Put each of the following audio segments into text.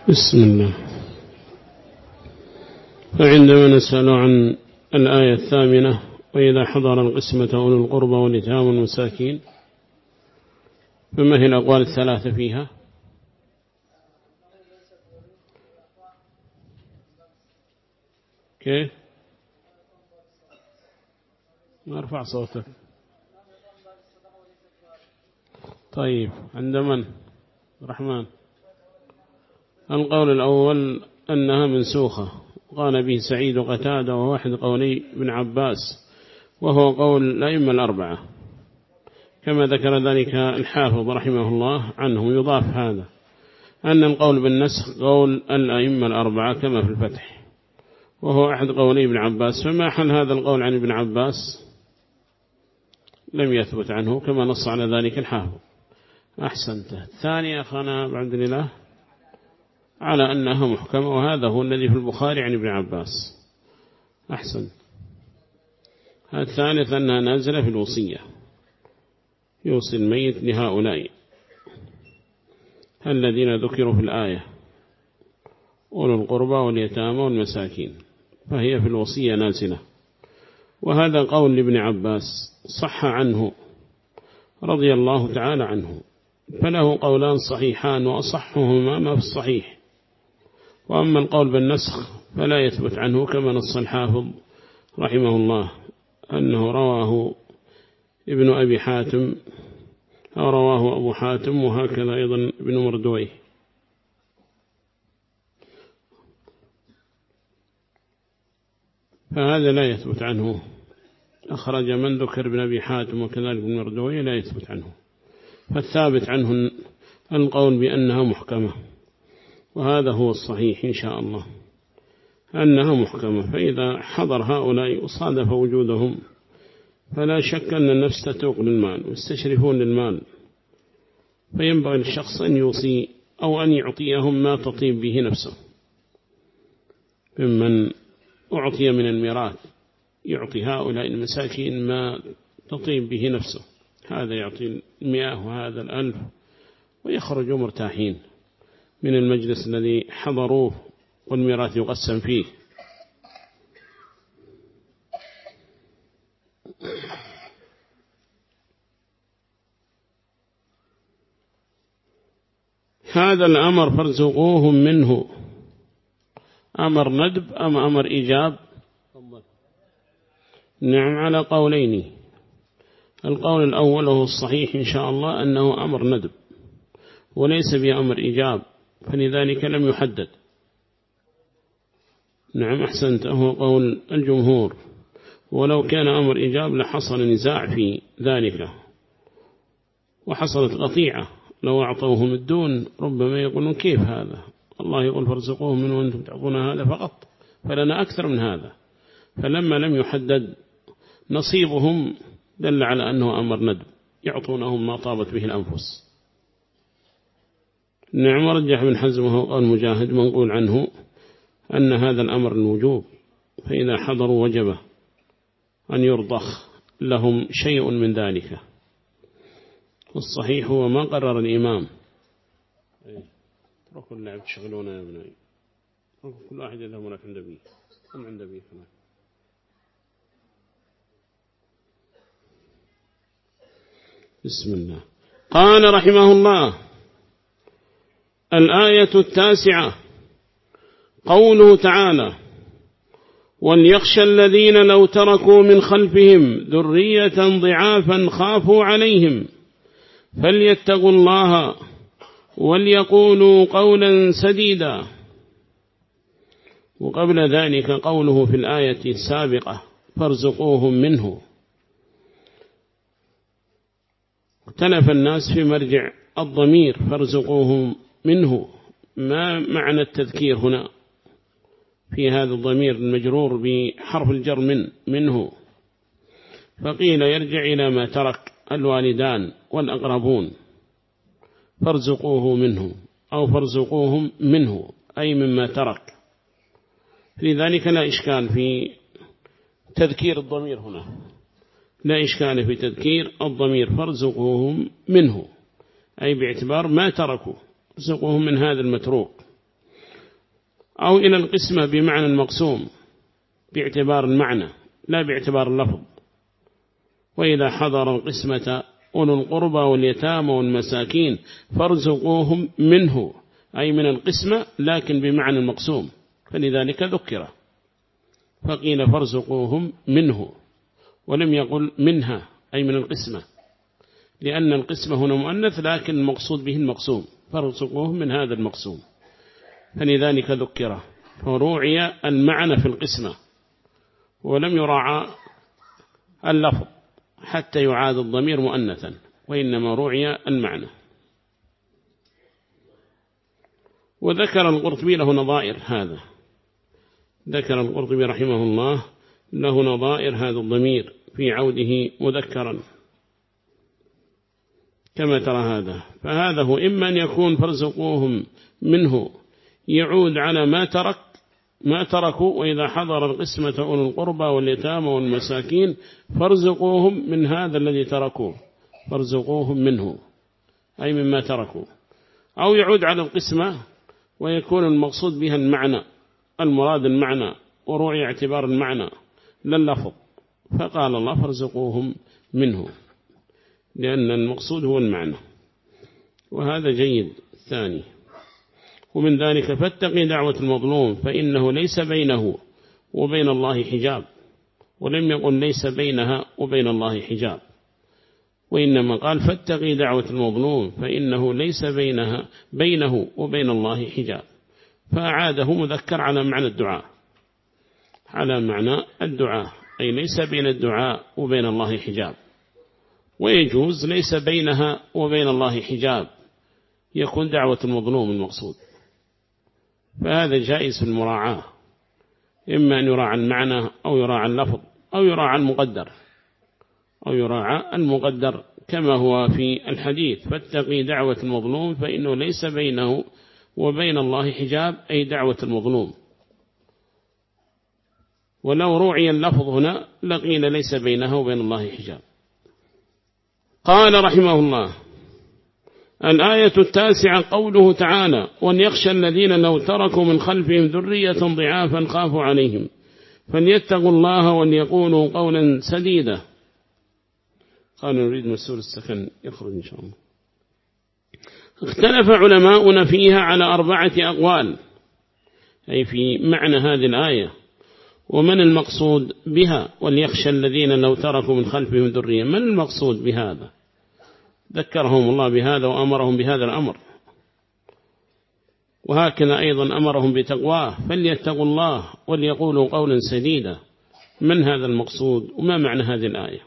بسم الله. فعندما نسأل عن الآية 8 وإذا حضر القسمة أولو القربى واليتامى والمساكين، فما هي الأقوال الثلاثة فيها؟ كيف؟ ارفع صوتك. طيب، عند من؟ رحمن. القول الأول أنها منسوخة، قال به سعيد وقتادة وواحد قولي ابن عباس، وهو قول الأئمة الأربعة كما ذكر ذلك الحافظ رحمه الله عنه. يضاف هذا أن القول بالنسخ قول الأئمة الأربعة كما في الفتح، وهو أحد قولي ابن عباس. فما حل هذا القول عن ابن عباس؟ لم يثبت عنه كما نص على ذلك الحافظ. أحسنت. الثانية أخانا بعد الله على أنها محكمة، وهذا هو الذي في البخاري عن ابن عباس. أحسن. الثالث أنها نازلة في الوصية، يوصي الميت لهؤلاء الذين ذكروا في الآية أولو القربى واليتامى والمساكين، فهي في الوصية نازلة. وهذا قول لابن عباس صح عنه رضي الله تعالى عنه، فله قولان صحيحان وأصحهما ما في الصحيح. وأما القول بالنسخ فلا يثبت عنه كما نص الحافظ رحمه الله أنه رواه ابن أبي حاتم أو رواه أبو حاتم، وهكذا أيضا ابن مردويه. فهذا لا يثبت عنه. أخرج من ذكر ابن أبي حاتم وكذلك ابن مردويه لا يثبت عنه. فالثابت عنه القول بأنها محكمة، وهذا هو الصحيح إن شاء الله أنها محكمة. فإذا حضر هؤلاء وصادف وجودهم فلا شك أن النفس تتوق للمال ويستشرفون للمال، فينبغي للشخص أن يوصي أو أن يعطيهم ما تطيب به نفسه، ممن أعطي من الميراث يعطي هؤلاء المساكين ما تطيب به نفسه، هذا يعطي 100 وهذا 1000، ويخرجوا مرتاحين من المجلس الذي حضروه والميراث يقسم فيه. هذا الأمر فارزقوهم منه، أمر ندب أم أمر إيجاب؟ نعم، على قولين. القول الأول هو الصحيح إن شاء الله أنه أمر ندب وليس بأمر إيجاب، فلذلك لم يحدد. نعم أحسنت، هو قول الجمهور. ولو كان أمر إيجاب لحصل نزاع في ذلك وحصلت قطيعة، لو أعطوهم الدون ربما يقولون كيف هذا؟ الله يقول فارزقوهم منه وأنتم تعطون هذا فقط، فلنا أكثر من هذا. فلما لم يحدد نصيبهم دل على أنه أمر ندب، يعطونهم ما طابت به الأنفس. نعم. ورجح ابن حزم وهو المجاهد منقول عنه أن هذا الأمر الوجوب، فإذا حضروا وجب أن يرضخ لهم شيء من ذلك. والصحيح هو ما قرر الإمام. اتركوا اللعب تشغلونا يا ابنائي، كل واحد يذهب هناك عند أبيه، هم عند أبيه هناك. بسم الله. قال رحمه الله: الآية 9 قوله تعالى: وليخشى الذين لو تركوا من خلفهم ذرية ضعافا خافوا عليهم فليتقوا الله وليقولوا قولا سديدا. وقبل ذلك قوله في الآية السابقة: فارزقوهم منه. اختلف الناس في مرجع الضمير فارزقوهم منه، ما معنى التذكير هنا في هذا الضمير المجرور بحرف الجر منه؟ فقيل يرجع إلى ما ترك الوالدان والأقربون، فارزقوه منه أو فارزقوهم منه أي مما ترك. لذلك لا إشكال في تذكير الضمير هنا، لا إشكال في تذكير الضمير فارزقوهم منه أي باعتبار ما تركوا، ارزقوهم من هذا المتروك. أو إلى القسمة بمعنى المقسوم باعتبار المعنى لا باعتبار اللفظ. وإذا حضر القسمة أولو القربى واليتامى والمساكين فارزقوهم منه، أي من القسمة لكن بمعنى المقسوم، فلذلك ذكر فقيل فارزقوهم منه، ولم يقل منها أي من القسمة، لأن القسمة هنا مؤنث لكن المقصود به المقسوم، فارزقوهم من هذا المقسوم، فلذلك ذكر، فروعي المعنى في القسمة ولم يراعى اللفظ حتى يعاد الضمير مؤنثا، وإنما روعي المعنى. وذكر القرطبي له نظائر هذا، ذكر القرطبي رحمه الله له نظائر هذا الضمير في عوده مذكرا كما ترى هذا. فهذا هو إما أن يكون فارزقوهم منه يعود على ما تركوا، وإذا حضر القسمة أولو القربى واليتامى والمساكين فارزقوهم من هذا الذي تركوه، فارزقوهم منه أي مما تركوا. أو يعود على القسمة ويكون المقصود بها المعنى، المراد المعنى وروعي اعتبار المعنى لا اللفظ، فقال الله فارزقوهم منه لأن المقصود هو المعنى، وهذا جيد. الثاني ومن ذلك فاتقي دعوة المظلوم فإنه ليس بينه وبين الله حجاب، ولم يقل ليس بينها وبين الله حجاب، وإنما قال فاتقي دعوة المظلوم فإنه ليس بينه وبين الله حجاب، فأعاده مذكر على معنى الدعاء، على معنى الدعاء أي ليس بين الدعاء وبين الله حجاب. ويجوز ليس بينها وبين الله حجاب يكون دعوة المظلوم المقصود، فهذا جائز في المراعاة، إما أن يراعى المعنى أو يراعى اللفظ أو يراعى المقدر كما هو في الحديث فاتقي دعوة المظلوم فإنه ليس بينه وبين الله حجاب، أي دعوة المظلوم. ولو روعي اللفظ هنا لقيل ليس بينه وبين الله حجاب. قال رحمه الله: الآية 9 قوله تعالى: وليخشى الذين لو تركوا من خلفهم ذرية ضعافا خافوا عليهم فليتقوا الله وليقولوا قولا سديدا. قال نريد مسؤول السكن يخرج إن شاء الله. اختلف علماؤنا فيها على 4 أقوال، أي في معنى هذه الآية، ومن المقصود بها وليخشى الذين لو تركوا من خلفهم ذرية، من المقصود بهذا؟ ذكرهم الله بهذا وأمرهم بهذا الأمر، وهكذا أيضا أمرهم بتقواه فليتقوا الله وليقولوا قولا سديدا. من هذا المقصود وما معنى هذه الآية؟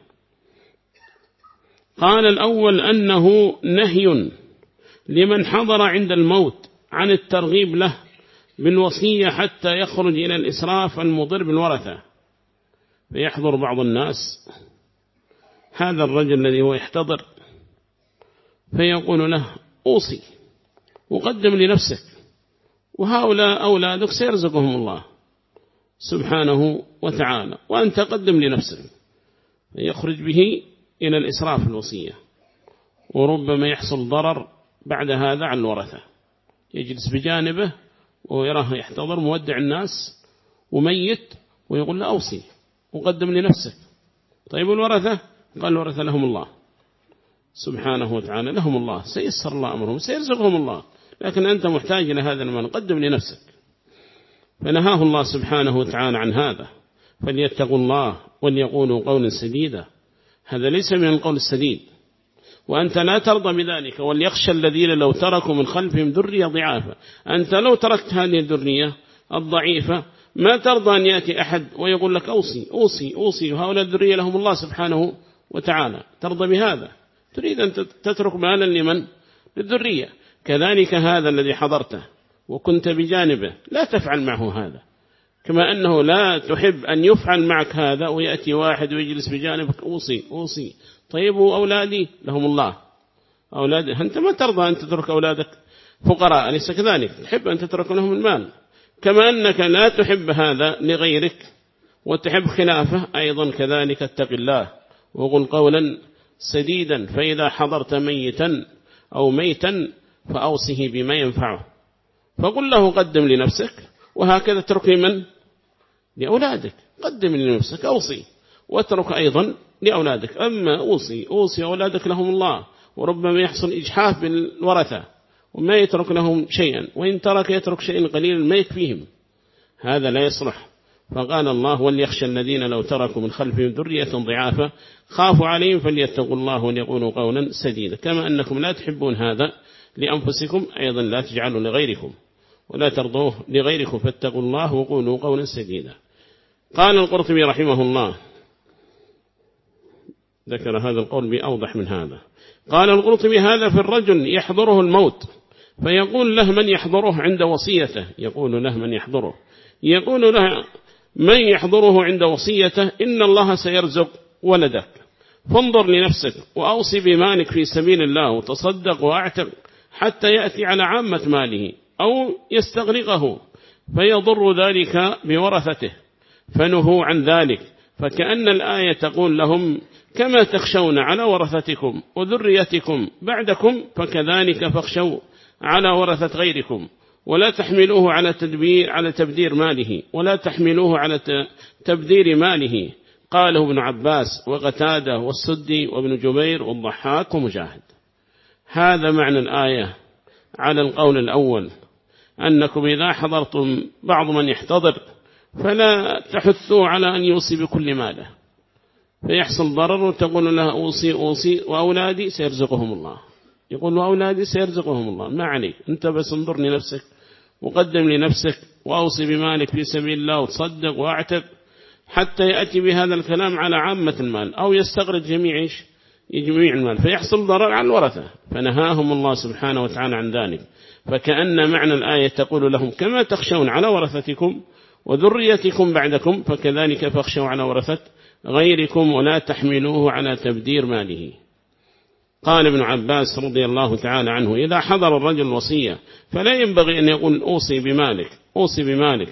قال الأول أنه نهي لمن حضر عند الموت عن الترغيب له بالوصية حتى يخرج إلى الإسراف المضر بالورثة، فيحضر بعض الناس هذا الرجل الذي هو يحتضر فيقول له أوصي وقدم لنفسك وهؤلاء أولادك سيرزقهم الله سبحانه وتعالى وأنت قدم لنفسك، فيخرج به إلى الإسراف الوصية، وربما يحصل ضرر بعد هذا على الورثة، يجلس بجانبه ويراه يحتضر مودع الناس وميت ويقول له أوصي وقدم لنفسك. طيب الورثة؟ قال الورثة لهم الله سبحانه وتعالى، لهم الله سيسر الله أمرهم سيرزقهم الله، لكن أنت محتاج إلى هذا المال قدم لنفسك. فنهاه الله سبحانه وتعالى عن هذا، فليتقوا الله وليقولوا قولا سديدا. هذا ليس من القول السديد، وأنت لا ترضى بذلك. وليخشى الذين لو تركوا من خلفهم ذرية ضعافا، أنت لو تركت هذه الذرية الضعيفة ما ترضى أن يأتي أحد ويقول لك أوصي أوصي أوصي، وهؤلاء الذرية لهم الله سبحانه وتعالى، ترضى بهذا؟ تريد أن تترك مالا لمن؟ للذرية. كذلك هذا الذي حضرته وكنت بجانبه لا تفعل معه هذا، كما أنه لا تحب أن يفعل معك هذا ويأتي واحد ويجلس بجانبك أوصي أوصي. طيب أولادي لهم الله، أولادي أنت ما ترضى أن تترك أولادك فقراء، أليس كذلك؟ تحب أن تترك لهم المال، كما أنك لا تحب هذا لغيرك وتحب خلافه أيضا كذلك. اتق الله وقل قولا سديدا، فإذا حضرت ميتا أو ميتا فأوصه بما ينفعه، فقل له قدم لنفسك وهكذا اترك لمن؟ لأولادك. قدم لنفسك، أوصي، واترك أيضا لأولادك. أما أوصي أولادك لهم الله، وربما يحصل إجحاف بالورثة وما يترك لهم شيئا، وإن ترك يترك شيئا قليلا ما يكفيهم، هذا لا يصلح. فقال الله: وليخشى الذين لو تركوا من خلفهم ذرية ضعافا خافوا عليهم فليتقوا الله وليقولوا قولا سديدا. كما أنكم لا تحبون هذا لأنفسكم، أيضا لا تجعلوا لغيركم ولا ترضوه لغيركم، فاتقوا الله وقولوا قولا سديدا. قال القرطبي رحمه الله، ذكر هذا القول بأوضح من هذا. قال القرطبي: هذا في الرجل يحضره الموت فيقول له من يحضره عند وصيته، يقول له من يحضره، يقول له من يحضره عند وصيته: إن الله سيرزق ولدك، فانظر لنفسك وأوصي بمالك في سبيل الله وتصدق وأعتق حتى يأتي على عامة ماله أو يستغرقه فيضر ذلك بورثته، فنهوا عن ذلك. فكأن الآية تقول لهم: كما تخشون على ورثتكم وذريتكم بعدكم فكذلك فاخشوا على ورثة غيركم، ولا تحملوه على تبذير ماله، ولا تحملوه على تبذير ماله. قاله ابن عباس وقتادة والسدي وابن جبير والضحاك ومجاهد. هذا معنى الآية على القول الأول، أنكم إذا حضرتم بعض من يحتضر فلا تحثوا على أن يوصي بكل ماله فيحصل ضرر، وتقول له أوصي وأولادي سيرزقهم الله. يقول وأولادي سيرزقهم الله، ما عليك أنت بس انظر لنفسك وقدم لنفسك وأوصي بمالك في سبيل الله وتصدق وأعتق حتى يأتي بهذا الكلام على عامة المال أو يستغرق جميع المال فيحصل ضرر على الورثة، فنهاهم الله سبحانه وتعالى عن ذلك. فكأن معنى الآية تقول لهم: كما تخشون على ورثتكم وذريتكم بعدكم فكذلك فاخشوا على ورثة غيركم ولا تحملوه على تبذير ماله. قال ابن عباس رضي الله تعالى عنه: إذا حضر الرجل الوصية فلا ينبغي أن يقول أوصي بمالك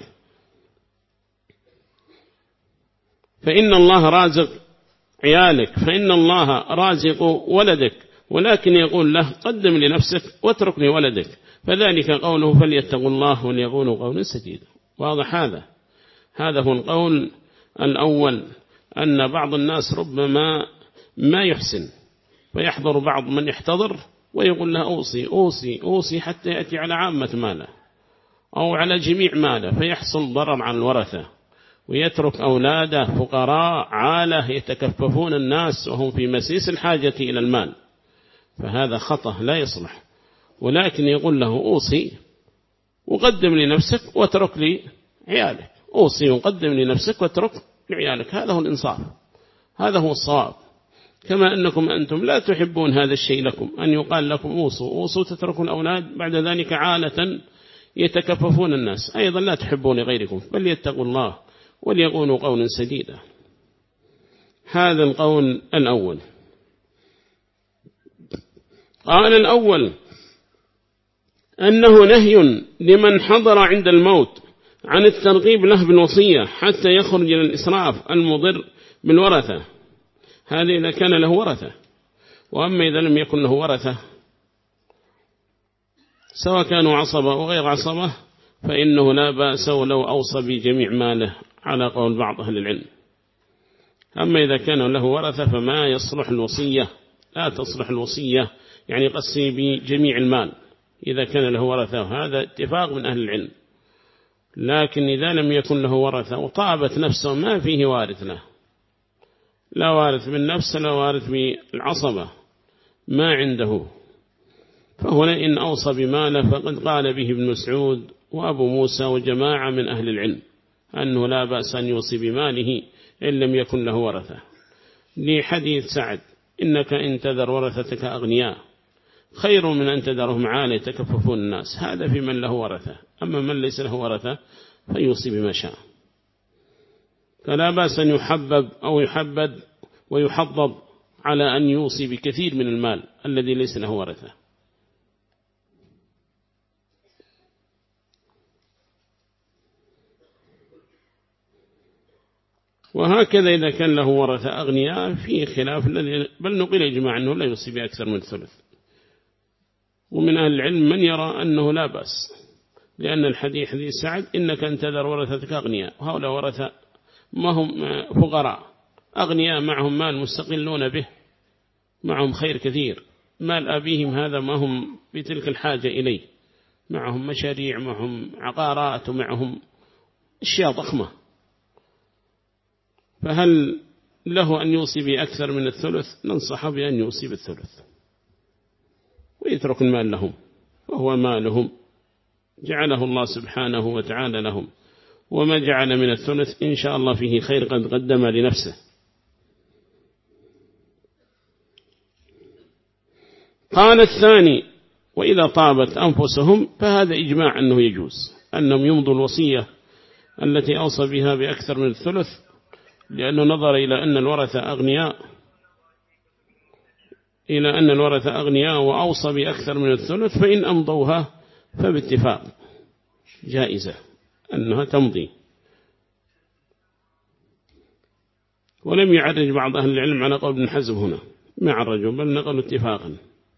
فإن الله رازق عيالك، فإن الله رازق ولدك، ولكن يقول له: قدم لنفسك واترك لولدك. فذلك قوله: فليتقوا الله وليقولوا قولا سديدا. واضح هذا هو القول الأول، أن بعض الناس ربما ما يحسن فيحضر بعض من يحتضر ويقول له أوصي حتى يأتي على عامة ماله أو على جميع ماله فيحصل ضرر عن الورثة، ويترك أولاده فقراء عالة يتكففون الناس وهم في مسيس الحاجة إلى المال، فهذا خطأ لا يصلح. ولكن يقول له: أوصي وقدم لنفسك واترك لعيالك، أوصي وقدم لنفسك واترك لعيالك، هذا هو الإنصاف، هذا هو الصواب. كما أنكم أنتم لا تحبون هذا الشيء لكم، أن يقال لكم أوصوا تتركوا الأولاد بعد ذلك عالة يتكففون الناس، أيضا لا تحبون غيركم، بل يتقوا الله وليقولوا قولا سديدا. هذا القول الأول. قال الأول: أنه نهي لمن حضر عند الموت عن الترغيب له بالوصية حتى يخرج إلى الإسراف المضر بالورثة، هذا إذا كان له ورثة. وأما إذا لم يكن له ورثة سواء كانوا عصبة وغير عصبة فإنه لا بأس ولو أوصى بجميع ماله على قول بعض أهل العلم. أما إذا كان له ورثة فما يصلح الوصية، لا تصلح الوصية يعني قصي بجميع المال إذا كان له ورثة، وهذا اتفاق من أهل العلم. لكن إذا لم يكن له ورثة وطابت نفسه ما فيه وارث له، لا وارث بالنفس لا وارث بالعصبة ما عنده، فهنا إن أوصى بماله فقد قال به ابن مسعود وأبو موسى وجماعة من أهل العلم أنه لا بأس أن يوصي بماله إن لم يكن له ورثة، لحديث سعد: إنك إن تذر ورثتك أغنياء خير من أن تذرهم عالة يتكففون الناس. هذا في من له ورثة، أما من ليس له ورثة فيوصي بما شاء. فلا بأس أن يحبب أو يحبد ويحضب على أن يوصي بكثير من المال الذي ليس له ورثة. وهكذا إذا كان له ورثة أغنياء في خلاف، بل نقل إجماع أنه لا يوصي بأكثر من ثلث. ومن أهل العلم من يرى أنه لا بأس لأن الحديث حديث سعد إنك أن تذر ورثتك أغنياء، وهؤلاء ورثة ما هم فقراء، أغنياء معهم مال مستقلون به، معهم خير كثير، مال أبيهم هذا ما هم بتلك الحاجة إليه، معهم مشاريع، معهم عقارات، ومعهم أشياء ضخمة، فهل له أن يوصي بأكثر من الثلث؟ ننصح بأن يوصي بالثلث ويترك المال لهم، وهو مالهم جعله الله سبحانه وتعالى لهم، وما جعل من الثلث إن شاء الله فيه خير قد قدم لنفسه. قال الثاني: وإذا طابت أنفسهم، فهذا إجماع أنه يجوز أنهم يمضوا الوصية التي أوصى بها بأكثر من الثلث، لأنه نظر إلى أن الورثة أغنياء وأوصى بأكثر من الثلث، فإن أمضوها فباتفاق جائزة أنها تمضي. ولم يعرج بعض أهل العلم على قول ابن حزم هنا مع الرجل، بل نقل اتفاقا.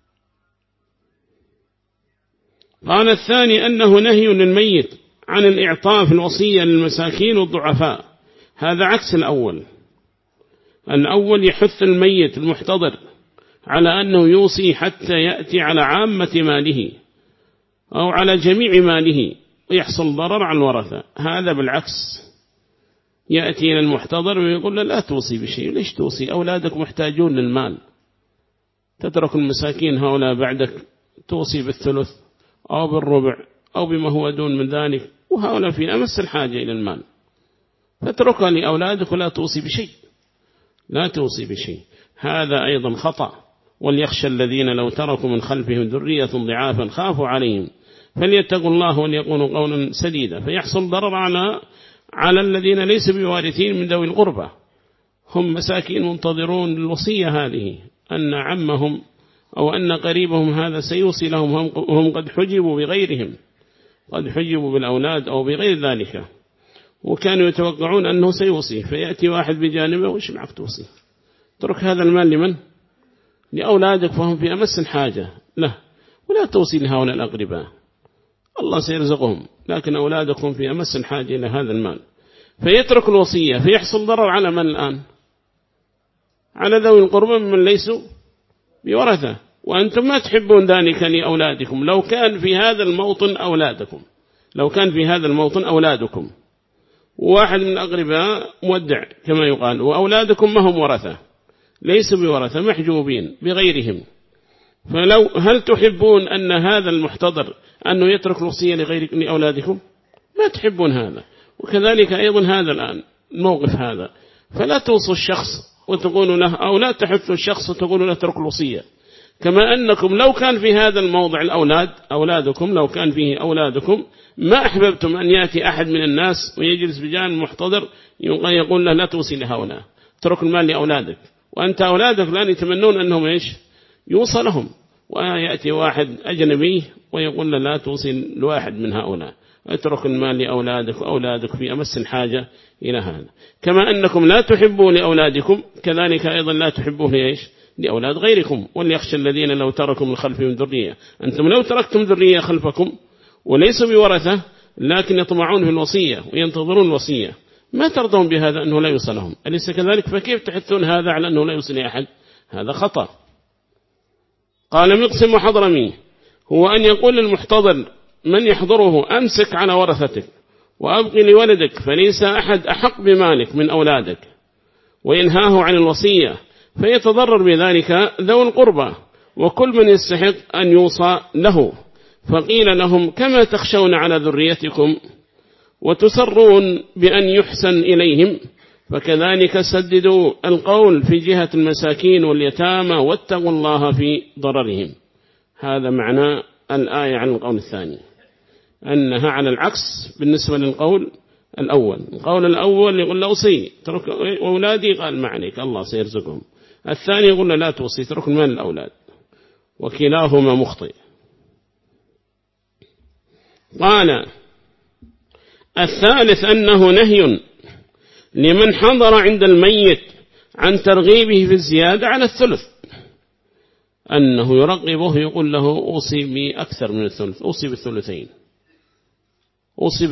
قال الثاني: أنه نهي للميت عن الإعطاء في الوصية للمساكين والضعفاء، هذا عكس الأول. الأول يحث الميت المحتضر على أنه يوصي حتى يأتي على عامة ماله أو على جميع ماله ويحصل ضرر على الورثة. هذا بالعكس، يأتي إلى المحتضر ويقول له: لا توصي بشيء، ليش توصي؟ أولادك محتاجون للمال، تترك المساكين هؤلاء بعدك، توصي بالثلث أو بالربع أو بما هو دون من ذلك، وهؤلاء في أمس الحاجة إلى المال، فاتركها لأولادك ولا توصي بشيء، لا توصي بشيء. هذا أيضا خطأ. وليخشى الذين لو تركوا من خلفهم ذرية ضعافا خافوا عليهم فليتقوا الله وليقولوا قولا سديدا، فيحصل ضرر على الذين ليسوا بوارثين من ذوي القربى، هم مساكين منتظرون الوصية هذه، أن عمهم أو أن قريبهم هذا سيوصي لهم، هم قد حجبوا بغيرهم، قد حجبوا بالأولاد أو بغير ذلك، وكانوا يتوقعون أنه سيوصي، فيأتي واحد بجانبه: وش معك توصي؟ ترك هذا المال لمن؟ لأولادك، فهم في أمس الحاجة له، ولا توصي لهؤلاء الأقرباء، الله سيرزقهم، لكن أولادكم في أمس الحاجة إلى هذا المال، فيترك الوصية، فيحصل ضرر على من الآن؟ على ذوي القربى من ليسوا بورثة، وأنتم ما تحبون ذلك لأولادكم. لو كان في هذا الموطن أولادكم، واحد من الأقرباء مودع كما يقال، وأولادكم ما هم ورثة، ليسوا بورثة، محجوبين بغيرهم، هل تحبون أن هذا المحتضر أنه يترك الوصية لأولادكم؟ ما تحبون هذا. وكذلك أيضا هذا الآن الموقف هذا، فلا توصوا الشخص وتقولوا له، أو لا تحثوا الشخص وتقولوا له ترك الوصية، كما أنكم لو كان في هذا الموضع أولادكم، لو كان فيه أولادكم، ما أحببتم أن يأتي أحد من الناس ويجلس بجانب محتضر يقول له: لا توصي لهؤلاء، ترك المال لأولادك، وأنت أولادك الآن يتمنون أنهم يوصى لهم، ويأتي واحد أجنبي ويقول له: لا توصي لواحد من هؤلاء، اترك المال لأولادك، وأولادك في أمس الحاجة إلى هذا. كما أنكم لا تحبوا لأولادكم، كذلك أيضا لا تحبوا لأولاد غيركم. وليخشى الذين لو تركوا من خلفهم ذرية، أنتم لو تركتم ذرية خلفكم وليسوا بورثة لكن يطمعون في الوصية وينتظرون الوصية، ما ترضون بهذا أنه لا يوصل لهم، أليس كذلك؟ فكيف تحثون هذا على أنه لا يوصل لأحد؟ هذا خطأ. قال مقسم وحضرمي: هو أن يقول للمحتضر من يحضره: أمسك على ورثتك وأبقي لولدك، فليس أحد أحق بمالك من أولادك، وينهاه عن الوصية، فيتضرر بذلك ذو القربى وكل من يستحق أن يوصى له. فقيل لهم: كما تخشون على ذريتكم وتسرون بأن يحسن إليهم، فكذلك سددوا القول في جهة المساكين واليتامى واتقوا الله في ضررهم. هذا معنى الآية عن القول الثاني، أنها على العكس بالنسبة للقول الأول. القول الأول يقول له: أوصي، ترك أولادي، قال ما عليك، الله سيرزقهم. الثاني يقول له: لا توصي، ترك المال الأولاد، وكلاهما مخطئ. قال الثالث: أنه نهي لمن حضر عند الميت عن ترغيبه في الزيادة على الثلث، أنه يرغبه، يقول له: أوصي بأكثر من الثلث، أوصي بالثلثين، أوصي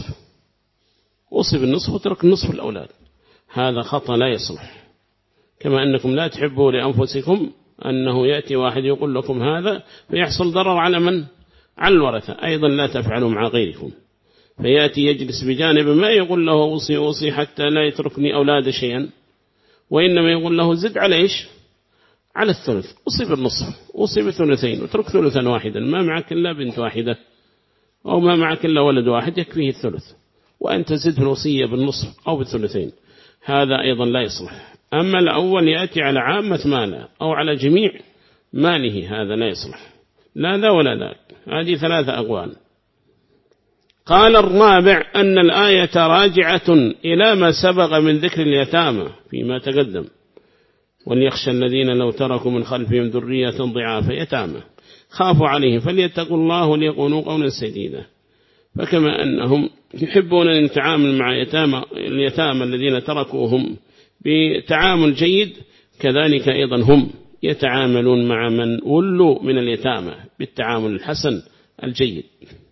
بالنصف وترك النصف الأولاد، هذا خطأ لا يصلح. كما أنكم لا تحبوا لأنفسكم أنه يأتي واحد يقول لكم هذا فيحصل ضرر على من؟ على الورثة، أيضا لا تفعلوا مع غيركم. فيأتي يجلس بجانب ما يقول له أوصي حتى لا يتركني أولاد شيئا، وإنما يقول له زد على إيش؟ على الثلث، أوصي بالنصف، أوصي بثلثين وترك ثلثا واحدا، ما معك إلا بنت واحدة أو ما معك إلا ولد واحد يكفيه الثلث، وأنت زد الوصية بالنصف أو بالثلثين، هذا أيضا لا يصلح. أما الأول يأتي على عامة ماله أو على جميع ماله، هذا لا يصلح، لا ذا ولا ذاك. هذه 3 أقوال. قال الرابع أن الآية راجعة إلى ما سبق من ذكر اليتامى فيما تقدم، وليخشى الذين لو تركوا من خلفهم ذرية ضعافا يتامى خافوا عليهم فليتقوا الله وليقولوا قولا سديدا. فكما أنهم يحبون أن يتعامل مع اليتامى الذين تركوهم بتعامل جيد، كذلك أيضا هم يتعاملون مع من ولوا من اليتامى بالتعامل الحسن الجيد.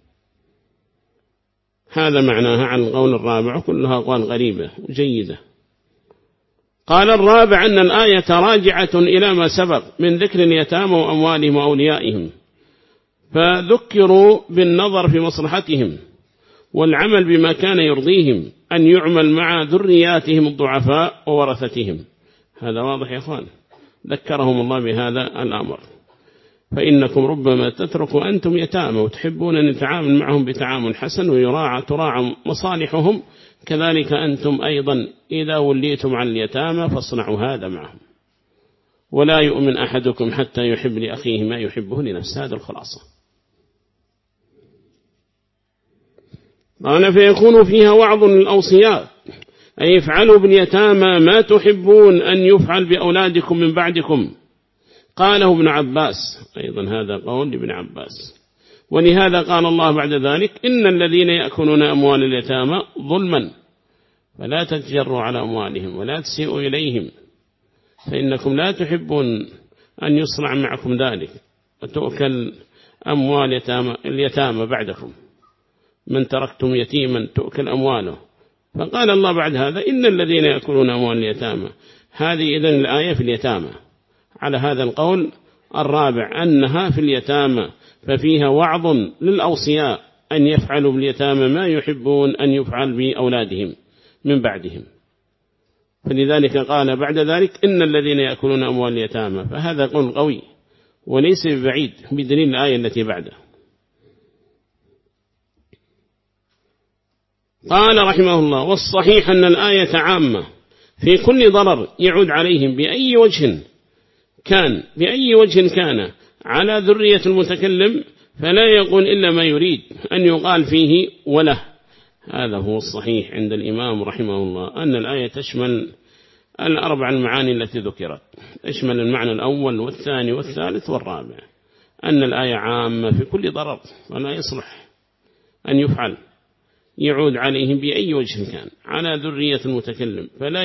هذا معناها عن القول الرابع، كلها أقوال غريبة وجيدة. قال الرابع أن الآية راجعة إلى ما سبق من ذكر اليتامى وأموالهم وأوليائهم، فذكروا بالنظر في مصلحتهم والعمل بما كان يرضيهم أن يعمل مع ذرياتهم الضعفاء وورثتهم. هذا واضح يا أخوان، ذكرهم الله بهذا الأمر. فإنكم ربما تتركوا أنتم يتامى وتحبون أن يتعامل معهم بتعامل حسن وتراعى مصالحهم، كذلك أنتم أيضا إذا وليتم عن اليتامى فاصنعوا هذا معهم. ولا يؤمن أحدكم حتى يحب لأخيه ما يحبه لنفسه، هذا الخلاصة. قال فيكون فيها وعظ للأوصياء، أي افعلوا باليتامى ما تحبون أن يفعل بأولادكم من بعدكم. قاله ابن عباس، أيضا هذا قول ابن عباس. ولهذا قال الله بعد ذلك إن الذين يأكلون أموال اليتامى ظلما فلا تتجروا على أموالهم ولا تسيئوا إليهم، فإنكم لا تحبون أن يصنع معكم ذلك وتؤكل أموال اليتامى بعدكم، من تركتم يتيما تؤكل أمواله. فقال الله بعد هذا إن الذين يأكلون أموال اليتامى، هذه إذن الآية في اليتامى على هذا القول الرابع أنها في اليتامى، ففيها وعظ للأوصياء أن يفعلوا باليتامى ما يحبون أن يفعل بأولادهم من بعدهم. فلذلك قال بعد ذلك إن الذين يأكلون أموال اليتامى، فهذا قول قوي وليس ببعيد بدليل الآية التي بعده. قال رحمه الله والصحيح أن الآية عامة في كل ضرر يعود عليهم بأي وجه كان على ذرية المتكلم، فلا يقول إلا ما يريد أن يقال فيه وله. هذا هو الصحيح عند الإمام رحمه الله، أن الآية تشمل 4 المعاني التي ذكرت، تشمل المعنى الأول والثاني والثالث والرابع، أن الآية عامة في كل ضرر ولا يصلح أن يفعل يعود عليهم بأي وجه كان على ذرية المتكلم، فلا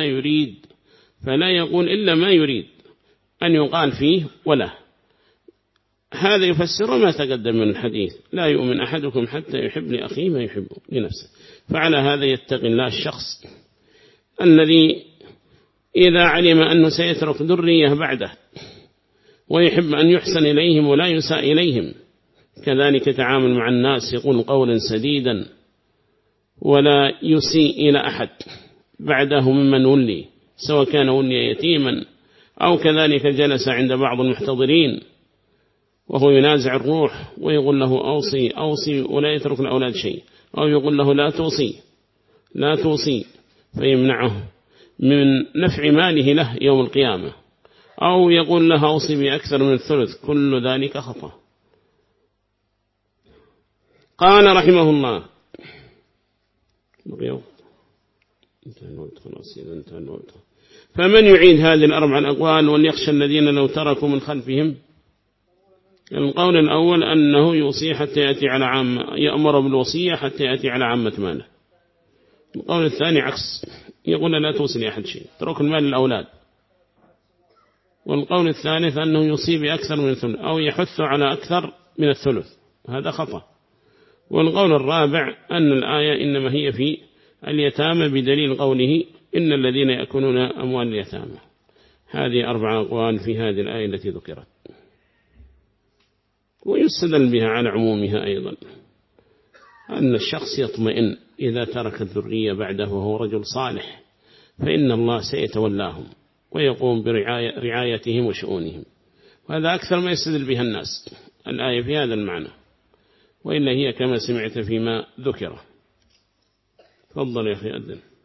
يقول إلا ما يريد أن يقال فيه وله. هذا يفسر ما تقدم من الحديث لا يؤمن أحدكم حتى يحب لأخيه ما يحبه لنفسه. فعلى هذا يتقي الله الشخص الذي إذا علم أنه سيترك ذرية بعده ويحب أن يحسن إليهم ولا يساء إليهم، كذلك تعامل مع الناس يقول قولا سديدا ولا يسيء إلى أحد بعده ممن ولي، سواء كان ولي يتيما أو كذلك جلس عند بعض المحتضرين وهو ينازع الروح ويقول له أوصي ولا يترك الأولاد شيء، أو يقول له لا توصي فيمنعه من نفع ماله له يوم القيامة، أو يقول له أوصي بأكثر من الثلث، كل ذلك خطأ. قال رحمه الله فمن يعيد هذه 4 الأقوال وليخشى الذين لو تركوا من خلفهم. القول الأول أنه يوصي حتى يأتي على عامة، يأمر بالوصية حتى يأتي على عامة ماله. القول الثاني عكس، يقول لا توصي لأحد شيء، ترك المال للأولاد. والقول الثالث أنه يوصي بأكثر من الثلث أو يحث على أكثر من الثلث، هذا خطأ. والقول الرابع أن الآية إنما هي في اليتامى بدليل قوله إن الذين يأكلون أموال اليتامى. هذه 4 أقوال في هذه الآية التي ذكرت، ويستدل بها على عمومها أيضا، أن الشخص يطمئن إذا ترك الذرية بعده وهو رجل صالح، فإن الله سيتولاهم ويقوم برعايتهم وشؤونهم. وهذا أكثر ما يستدل بها الناس الآية في هذا المعنى، وإلا هي كما سمعت فيما ذكر. تفضل يا أخي أدن.